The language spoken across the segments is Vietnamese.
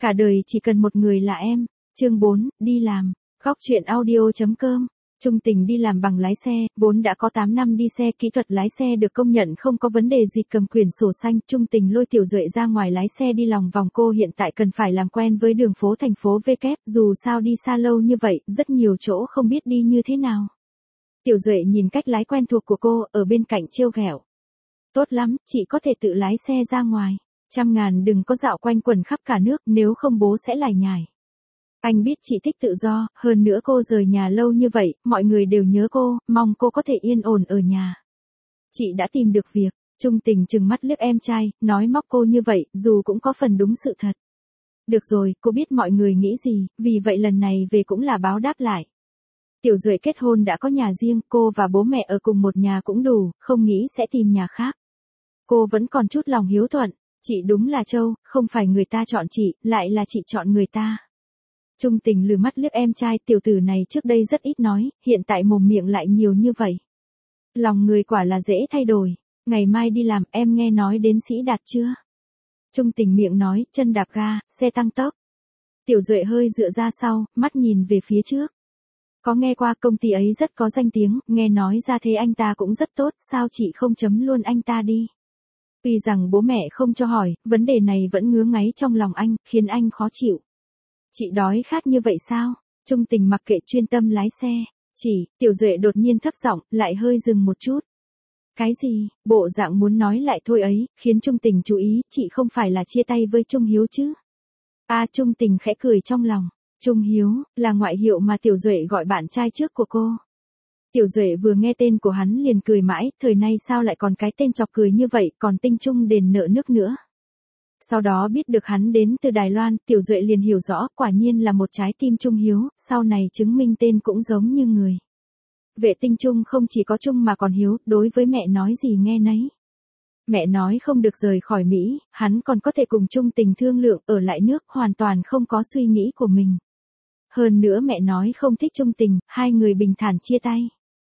Cả đời chỉ cần một người là em. Chương 4, đi làm. Góc truyện audio.com. Trung Tình đi làm bằng lái xe, vốn đã có 8 năm đi xe, kỹ thuật lái xe được công nhận không có vấn đề gì. Cầm quyển sổ xanh, Trung Tình lôi Tiểu Duệ ra ngoài lái xe đi lòng vòng. Cô hiện tại cần phải làm quen với đường phố thành phố V kép, dù sao đi xa lâu như vậy, rất nhiều chỗ không biết đi như thế nào. Tiểu Duệ nhìn cách lái quen thuộc của cô, ở bên cạnh trêu ghẹo. Tốt lắm, chị có thể tự lái xe ra ngoài. 100.000 đừng có dạo quanh quẩn khắp cả nước, nếu không bố sẽ lải nhải. Anh biết chị thích tự do, hơn nữa cô rời nhà lâu như vậy, mọi người đều nhớ cô, mong cô có thể yên ổn ở nhà. Chị đã tìm được việc. Trung Tình trừng mắt liếc em trai, nói móc cô như vậy, dù cũng có phần đúng sự thật. Được rồi, cô biết mọi người nghĩ gì, vì vậy lần này về cũng là báo đáp lại. Tiểu Duệ kết hôn đã có nhà riêng, cô và bố mẹ ở cùng một nhà cũng đủ, không nghĩ sẽ tìm nhà khác. Cô vẫn còn chút lòng hiếu thuận, chị đúng là trâu, không phải người ta chọn chị, lại là chị chọn người ta. Trung Tình lừ mắt liếc em trai, tiểu tử này trước đây rất ít nói, hiện tại mồm miệng lại nhiều như vậy. Lòng người quả là dễ thay đổi. Ngày mai đi làm, em nghe nói đến Sĩ Đạt chưa? Trung Tình miệng nói, chân đạp ga, xe tăng tốc. Tiểu Duệ hơi dựa ra sau, mắt nhìn về phía trước. Có nghe qua công ty ấy rất có danh tiếng, nghe nói ra thế anh ta cũng rất tốt, sao chị không chấm luôn anh ta đi? Tuy rằng bố mẹ không cho hỏi, vấn đề này vẫn ngứa ngáy trong lòng anh, khiến anh khó chịu. Chị đói khát như vậy sao? Trung Tình mặc kệ chuyên tâm lái xe. Tiểu Duệ đột nhiên thấp giọng, lại hơi dừng một chút. Cái gì? Bộ dạng muốn nói lại thôi ấy, khiến Trung Tình chú ý, chị không phải là chia tay với Trung Hiếu chứ? Trung Tình khẽ cười trong lòng. Trung Hiếu, là ngoại hiệu mà Tiểu Duệ gọi bạn trai trước của cô. Tiểu Duệ vừa nghe tên của hắn liền cười mãi, thời nay sao lại còn cái tên chọc cười như vậy, còn tinh trung đền nợ nước nữa. Sau đó biết được hắn đến từ Đài Loan, Tiểu Duệ liền hiểu rõ, quả nhiên là một trái tim Trung Hiếu, sau này chứng minh tên cũng giống như người. Vệ tinh Trung không chỉ có Trung mà còn Hiếu, đối với mẹ nói gì nghe nấy. Mẹ nói không được rời khỏi Mỹ, hắn còn có thể cùng Trung Tình thương lượng ở lại nước, hoàn toàn không có suy nghĩ của mình. Hơn nữa mẹ nói không thích Trung Tình, hai người bình thản chia tay.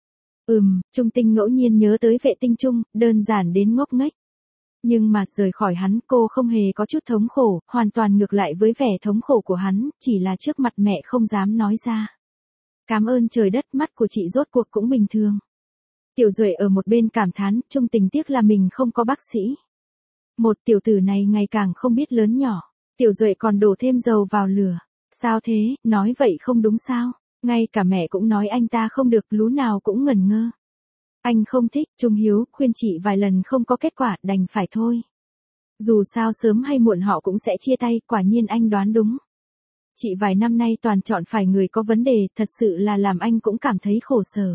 Trung Tình ngẫu nhiên nhớ tới Vệ tinh Trung, đơn giản đến ngốc nghếch. Nhưng mà rời khỏi hắn, cô không hề có chút thống khổ, hoàn toàn ngược lại với vẻ thống khổ của hắn, chỉ là trước mặt mẹ không dám nói ra. Cảm ơn trời đất, mắt của chị rốt cuộc cũng bình thường. Tiểu Duệ ở một bên cảm thán, Trung Tình tiếc là mình không có bác sĩ. Một tiểu tử này ngày càng không biết lớn nhỏ. Tiểu Duệ còn đổ thêm dầu vào lửa. Sao thế, nói vậy không đúng sao? Ngay cả mẹ cũng nói anh ta không được, lú nào cũng ngẩn ngơ. Anh không thích, Trung Hiếu khuyên chị vài lần không có kết quả, đành phải thôi. Dù sao sớm hay muộn họ cũng sẽ chia tay, quả nhiên anh đoán đúng. Chị vài năm nay toàn chọn phải người có vấn đề, thật sự là làm anh cũng cảm thấy khổ sở.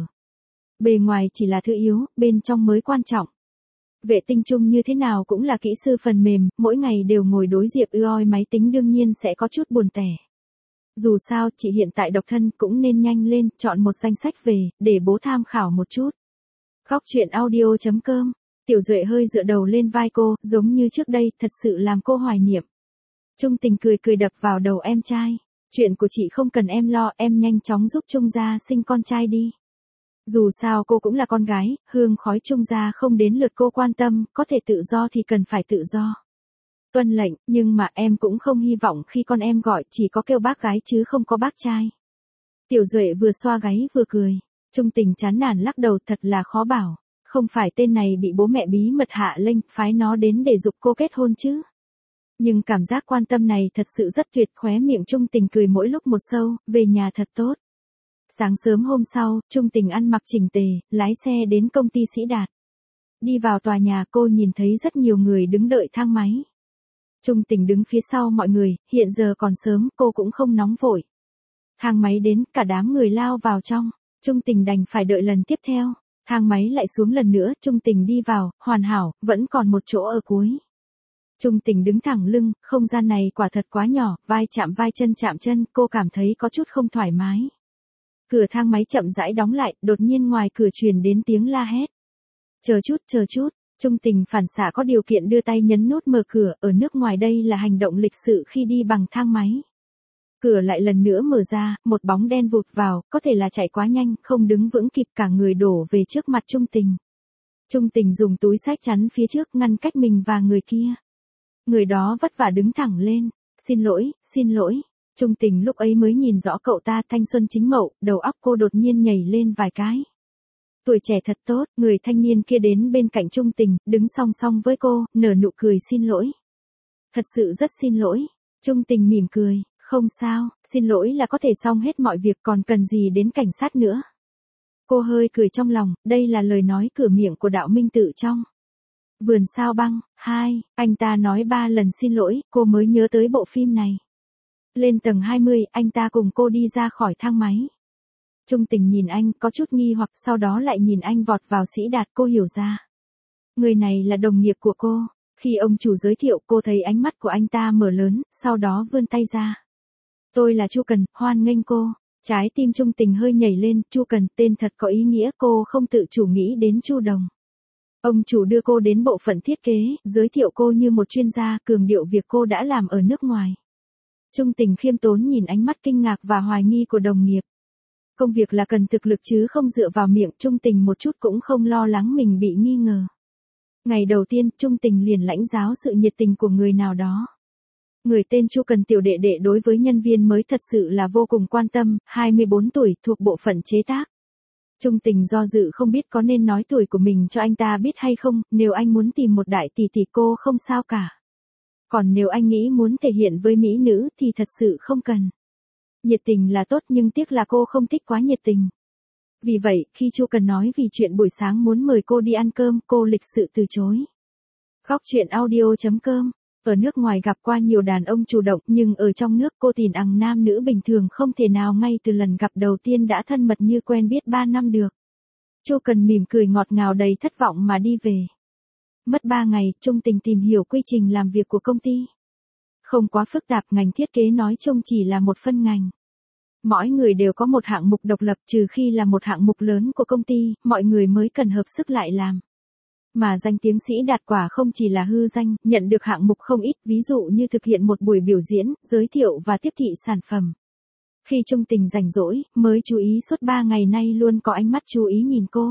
Bề ngoài chỉ là thứ yếu, bên trong mới quan trọng. Vệ tinh Trung như thế nào cũng là kỹ sư phần mềm, mỗi ngày đều ngồi đối diện oi máy tính, đương nhiên sẽ có chút buồn tẻ. Dù sao, chị hiện tại độc thân cũng nên nhanh lên, chọn một danh sách về, để bố tham khảo một chút. Góc truyện audio.com. Tiểu Duệ hơi dựa đầu lên vai cô, giống như trước đây, thật sự làm cô hoài niệm. Trung Tình cười đập vào đầu em trai. Chuyện của chị không cần em lo, em nhanh chóng giúp Trung gia sinh con trai đi. Dù sao cô cũng là con gái, hương khói Trung gia không đến lượt cô quan tâm, có thể tự do thì cần phải tự do. Tuân lệnh, nhưng mà em cũng không hy vọng khi con em gọi chỉ có kêu bác gái chứ không có bác trai. Tiểu Duệ vừa xoa gáy vừa cười. Trung Tình chán nản lắc đầu, thật là khó bảo. Không phải tên này bị bố mẹ bí mật hạ lệnh phái nó đến để giục cô kết hôn chứ. Nhưng cảm giác quan tâm này thật sự rất tuyệt, khóe miệng Trung Tình cười mỗi lúc một sâu, về nhà thật tốt. Sáng sớm hôm sau, Trung Tình ăn mặc chỉnh tề, lái xe đến công ty Sĩ Đạt. Đi vào tòa nhà cô nhìn thấy rất nhiều người đứng đợi thang máy. Trung Tình đứng phía sau mọi người, hiện giờ còn sớm, cô cũng không nóng vội. Thang máy đến, cả đám người lao vào trong. Trung Tình đành phải đợi lần tiếp theo. Thang máy lại xuống lần nữa, Trung Tình đi vào, hoàn hảo, vẫn còn một chỗ ở cuối. Trung Tình đứng thẳng lưng, không gian này quả thật quá nhỏ, vai chạm vai chân chạm chân, cô cảm thấy có chút không thoải mái. Cửa thang máy chậm rãi đóng lại, đột nhiên ngoài cửa truyền đến tiếng la hét. Chờ chút, Trung Tình phản xạ có điều kiện đưa tay nhấn nút mở cửa, ở nước ngoài đây là hành động lịch sự khi đi bằng thang máy. Cửa lại lần nữa mở ra, một bóng đen vụt vào, có thể là chạy quá nhanh, không đứng vững kịp, cả người đổ về trước mặt Trung Tình. Trung Tình dùng túi xách chắn phía trước ngăn cách mình và người kia. Người đó vất vả đứng thẳng lên. Xin lỗi. Trung Tình lúc ấy mới nhìn rõ cậu ta thanh xuân chính mậu, đầu óc cô đột nhiên nhảy lên vài cái. Tuổi trẻ thật tốt, người thanh niên kia đến bên cạnh Trung Tình, đứng song song với cô, nở nụ cười xin lỗi. Thật sự rất xin lỗi. Trung Tình mỉm cười, không sao, xin lỗi là có thể xong hết mọi việc còn cần gì đến cảnh sát nữa. Cô hơi cười trong lòng, đây là lời nói cửa miệng của đạo minh tự trong. Vườn sao băng, 2, anh ta nói 3 lần xin lỗi, cô mới nhớ tới bộ phim này. Lên tầng 20, anh ta cùng cô đi ra khỏi thang máy. Trung Tình nhìn anh có chút nghi hoặc sau đó lại nhìn anh vọt vào Sĩ Đạt, cô hiểu ra. Người này là đồng nghiệp của cô. Khi ông chủ giới thiệu cô thấy ánh mắt của anh ta mở lớn, sau đó vươn tay ra. Tôi là Chu Cần, hoan nghênh cô. Trái tim Trung Tình hơi nhảy lên, Chu Cần, tên thật có ý nghĩa, cô không tự chủ nghĩ đến Chu Đồng. Ông chủ đưa cô đến bộ phận thiết kế, giới thiệu cô như một chuyên gia, cường điệu việc cô đã làm ở nước ngoài. Trung Tình khiêm tốn nhìn ánh mắt kinh ngạc và hoài nghi của đồng nghiệp. Công việc là cần thực lực chứ không dựa vào miệng, Trung Tình một chút cũng không lo lắng mình bị nghi ngờ. Ngày đầu tiên, Trung Tình liền lãnh giáo sự nhiệt tình của người nào đó. Người tên Chu Cần tiểu đệ đệ đối với nhân viên mới thật sự là vô cùng quan tâm, 24 tuổi, thuộc bộ phận chế tác. Trung Tình do dự không biết có nên nói tuổi của mình cho anh ta biết hay không, nếu anh muốn tìm một đại tỷ tỷ cô không sao cả. Còn nếu anh nghĩ muốn thể hiện với mỹ nữ thì thật sự không cần. Nhiệt tình là tốt nhưng tiếc là cô không thích quá nhiệt tình. Vì vậy, khi Chu Cần nói vì chuyện buổi sáng muốn mời cô đi ăn cơm, cô lịch sự từ chối. Khóc chuyện audio.com. Ở nước ngoài gặp qua nhiều đàn ông chủ động nhưng ở trong nước cô tin rằng nam nữ bình thường không thể nào ngay từ lần gặp đầu tiên đã thân mật như quen biết 3 năm được. Chu Cần mỉm cười ngọt ngào đầy thất vọng mà đi về. Mất 3 ngày, Trung Tình tìm hiểu quy trình làm việc của công ty. Không quá phức tạp, ngành thiết kế nói chung chỉ là một phân ngành. Mỗi người đều có một hạng mục độc lập, trừ khi là một hạng mục lớn của công ty, mọi người mới cần hợp sức lại làm. Mà danh tiếng Sĩ Đạt quả không chỉ là hư danh, nhận được hạng mục không ít, ví dụ như thực hiện một buổi biểu diễn, giới thiệu và tiếp thị sản phẩm. Khi Trung Tình rảnh rỗi, mới chú ý suốt 3 ngày nay luôn có ánh mắt chú ý nhìn cô.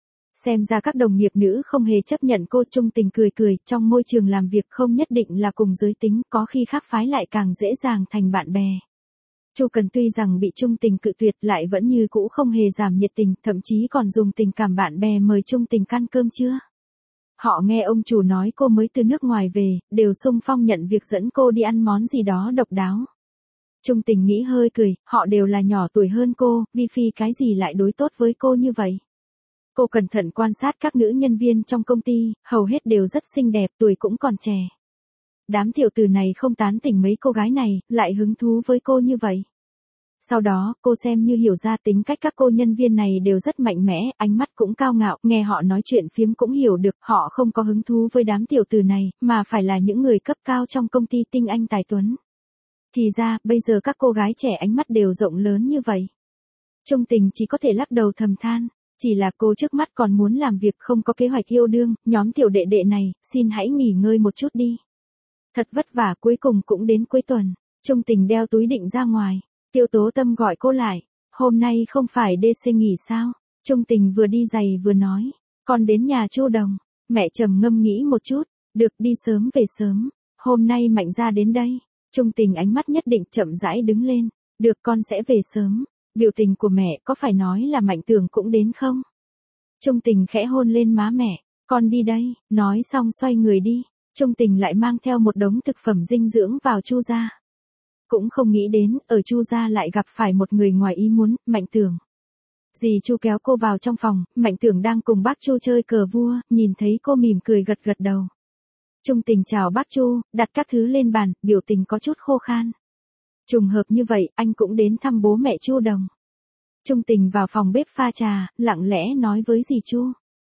Xem ra các đồng nghiệp nữ không hề chấp nhận cô. Trung Tình cười cười, trong môi trường làm việc không nhất định là cùng giới tính, có khi khác phái lại càng dễ dàng thành bạn bè. Chu Cần tuy rằng bị Trung Tình cự tuyệt lại vẫn như cũ không hề giảm nhiệt tình, thậm chí còn dùng tình cảm bạn bè mời Trung Tình ăn cơm trưa. Họ nghe ông chủ nói cô mới từ nước ngoài về, đều xung phong nhận việc dẫn cô đi ăn món gì đó độc đáo. Trung Tình nghĩ hơi cười, họ đều là nhỏ tuổi hơn cô, vi phi cái gì lại đối tốt với cô như vậy. Cô cẩn thận quan sát các nữ nhân viên trong công ty, hầu hết đều rất xinh đẹp, tuổi cũng còn trẻ. Đám tiểu tử này không tán tỉnh mấy cô gái này, lại hứng thú với cô như vậy. Sau đó, cô xem như hiểu ra tính cách các cô nhân viên này đều rất mạnh mẽ, ánh mắt cũng cao ngạo, nghe họ nói chuyện phiếm cũng hiểu được, họ không có hứng thú với đám tiểu tử này, mà phải là những người cấp cao trong công ty tinh anh tài tuấn. Thì ra, bây giờ các cô gái trẻ ánh mắt đều rộng lớn như vậy. Trung Tình chỉ có thể lắc đầu thầm than, chỉ là cô trước mắt còn muốn làm việc không có kế hoạch yêu đương, nhóm tiểu đệ đệ này, xin hãy nghỉ ngơi một chút đi. Thật vất vả cuối cùng cũng đến cuối tuần, Trung Tình đeo túi định ra ngoài. Tiêu Tố Tâm gọi cô lại, hôm nay không phải DC nghỉ sao? Trung Tình vừa đi giày vừa nói, con đến nhà Chu Đồng. Mẹ trầm ngâm nghĩ một chút, được, đi sớm về sớm, hôm nay Mạnh ra đến đây. Trung Tình ánh mắt nhất định chậm rãi đứng lên, được, con sẽ về sớm. Biểu tình của mẹ có phải nói là Mạnh Tường cũng đến không? Trung Tình khẽ hôn lên má mẹ, con đi đây, nói xong xoay người đi. Trung Tình lại mang theo một đống thực phẩm dinh dưỡng vào Chu gia. Cũng không nghĩ đến, ở Chu gia lại gặp phải một người ngoài ý muốn, Mạnh Tường. Dì Chu kéo cô vào trong phòng, Mạnh Tường đang cùng bác Chu chơi cờ vua, nhìn thấy cô mỉm cười gật gật đầu. Trung Tình chào bác Chu, đặt các thứ lên bàn, biểu tình có chút khô khan. Trùng hợp như vậy, anh cũng đến thăm bố mẹ Chu Đồng. Trung Tình vào phòng bếp pha trà, lặng lẽ nói với dì Chu.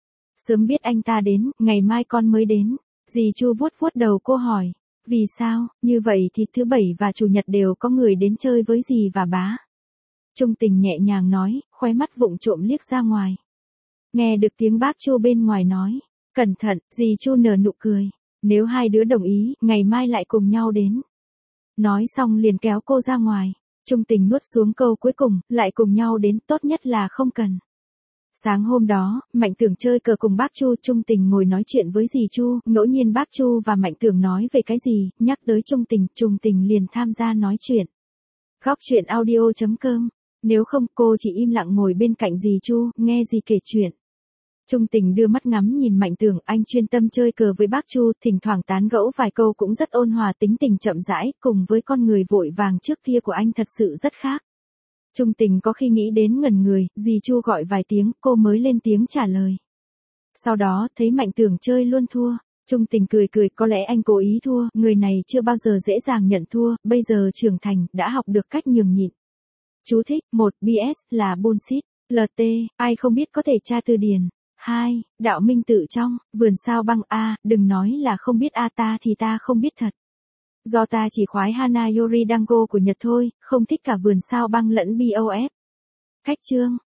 Sớm biết anh ta đến, ngày mai con mới đến. Dì Chu vuốt vuốt đầu cô hỏi. Vì sao, như vậy thì thứ bảy và chủ nhật đều có người đến chơi với dì và bá. Trung Tình nhẹ nhàng nói, khóe mắt vụng trộm liếc ra ngoài. Nghe được tiếng bác Chu bên ngoài nói, cẩn thận, dì Chu nở nụ cười. Nếu hai đứa đồng ý, ngày mai lại cùng nhau đến. Nói xong liền kéo cô ra ngoài. Trung Tình nuốt xuống câu cuối cùng, lại cùng nhau đến, tốt nhất là không cần. Sáng hôm đó, Mạnh Tưởng chơi cờ cùng bác Chu, Trung Tình ngồi nói chuyện với dì Chu, ngẫu nhiên bác Chu và Mạnh Tưởng nói về cái gì, nhắc tới Trung Tình liền tham gia nói chuyện. Góc chuyện audio.com. Nếu không cô chỉ im lặng ngồi bên cạnh dì Chu, nghe dì kể chuyện. Trung Tình đưa mắt ngắm nhìn Mạnh Tưởng, anh chuyên tâm chơi cờ với bác Chu, thỉnh thoảng tán gẫu vài câu cũng rất ôn hòa, tính tình chậm rãi, cùng với con người vội vàng trước kia của anh thật sự rất khác. Trung Tình có khi nghĩ đến ngẩn người, dì Chu gọi vài tiếng, cô mới lên tiếng trả lời. Sau đó, thấy Mạnh Tưởng chơi luôn thua. Trung Tình cười cười, có lẽ anh cố ý thua, người này chưa bao giờ dễ dàng nhận thua, bây giờ trưởng thành, đã học được cách nhường nhịn. Chú thích, 1. BS là bullshit, LT, ai không biết có thể tra từ điển. 2. Đạo minh tự trong, vườn sao băng A, đừng nói là không biết A ta thì ta không biết thật. Do ta chỉ khoái Hana Yori Dango của Nhật thôi, không thích cả vườn sao băng lẫn BOF. Cách chương.